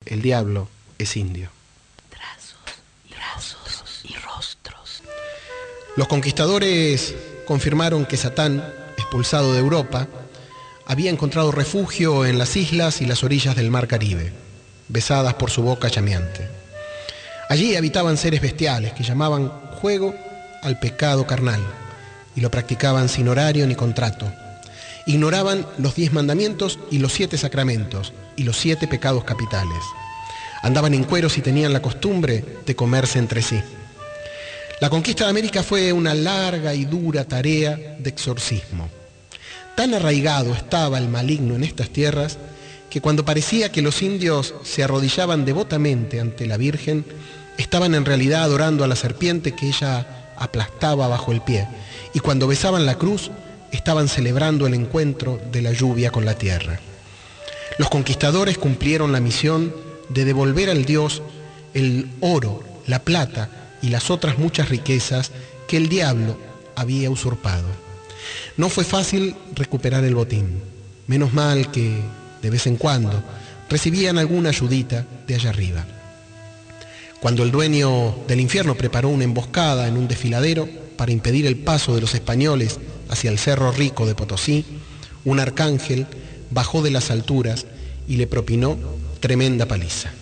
el diablo es indio. Trazos y rostros. Los conquistadores confirmaron que Satán, expulsado de Europa, había encontrado refugio en las islas y las orillas del mar Caribe, besadas por su boca llameante. Allí habitaban seres bestiales que llamaban juego al pecado carnal y lo practicaban sin horario ni contrato. Ignoraban los 10 mandamientos y los 7 sacramentos y los 7 pecados capitales. Andaban en cueros y tenían la costumbre de comerse entre sí. La conquista de América fue una larga y dura tarea de exorcismo. Tan arraigado estaba el maligno en estas tierras que cuando parecía que los indios se arrodillaban devotamente ante la Virgen, estaban en realidad adorando a la serpiente que ella aplastaba bajo el pie, y cuando besaban la cruz, estaban celebrando el encuentro de la lluvia con la tierra. Los conquistadores cumplieron la misión de devolver al Dios el oro, la plata y las otras muchas riquezas que el diablo había usurpado. No fue fácil recuperar el botín. Menos mal que, de vez en cuando, recibían alguna ayudita de allá arriba. Cuando el dueño del infierno preparó una emboscada en un desfiladero para impedir el paso de los españoles hacia el Cerro Rico de Potosí, un arcángel bajó de las alturas y le propinó tremenda paliza.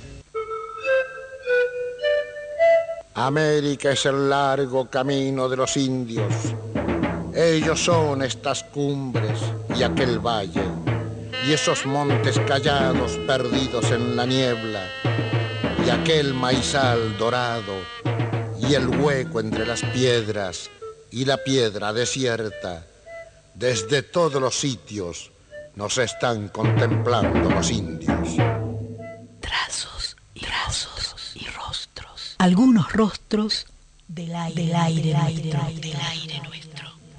América es el largo camino de los indios. Ellos son estas cumbres y aquel valle, y esos montes callados perdidos en la niebla, y aquel maizal dorado, y el hueco entre las piedras, y la piedra desierta. Desde todos los sitios nos están contemplando los indios. Trazos y rostros. Algunos rostros del aire nuestro.